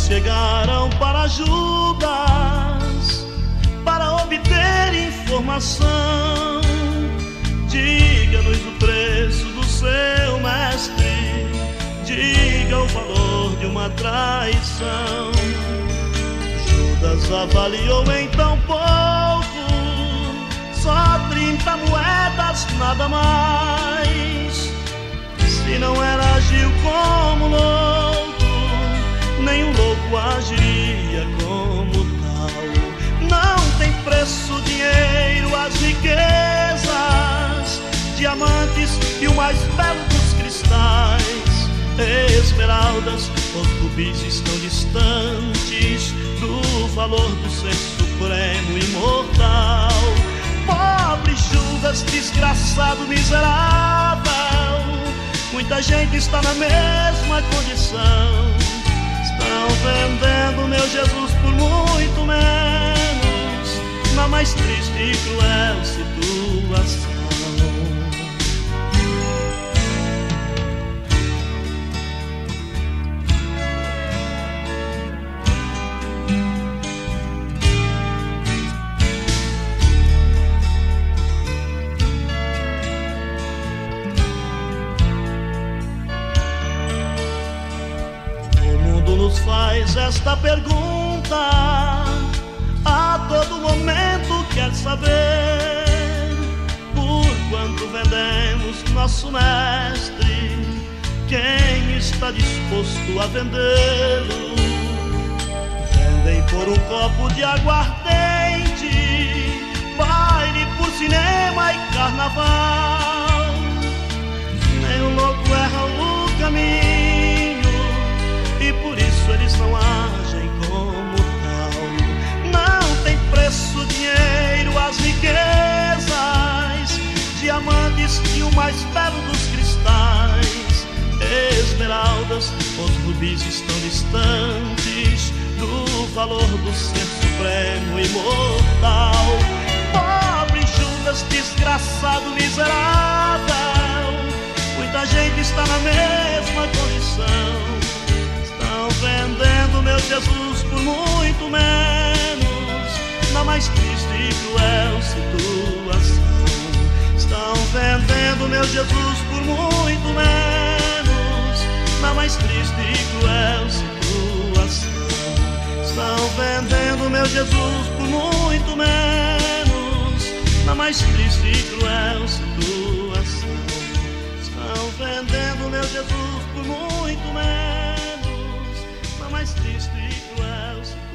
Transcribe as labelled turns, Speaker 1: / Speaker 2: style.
Speaker 1: chegaram para Judas para obter informação. Diga-nos o preço do seu mestre, diga o valor de uma traição. Judas avaliou em tão pouco, só 30 moedas, nada mais. Se não era agiu como louco, nenhum louco agiria como tal. Não tem preço o dinheiro, as riquezas, diamantes e o mais belo dos cristais, esmeraldas, os rubis estão distantes do valor do ser supremo imortal. Pobre Judas, desgraçado, miserável, muita gente está na mesma condição. Estão vendendo meu Jesus por muito menos, na mais triste e cruel situação. Nos faz esta pergunta, a todo momento quer saber: por quanto vendemos nosso mestre? Quem está disposto a vendê-lo? Vendem por um copo de aguardente, baile por cinema e carnaval. Nem o louco erra o caminho, e por isso eles não agem como tal. Não tem preço o dinheiro, as riquezas, diamantes e o mais belo dos cristais, esmeraldas, os rubis estão distantes do valor do ser supremo imortal. Pobre Judas, desgraçado, miserável, muita gente está na mesma condição. Vendendo meu Jesus por muito menos, na mais triste e cruel situação. Estão vendendo meu Jesus por muito menos, na mais triste e cruel situação. Estão vendendo meu Jesus por muito menos, na mais triste e cruel situação. Estão vendendo meu Jesus por muito menos, mais triste e cruel.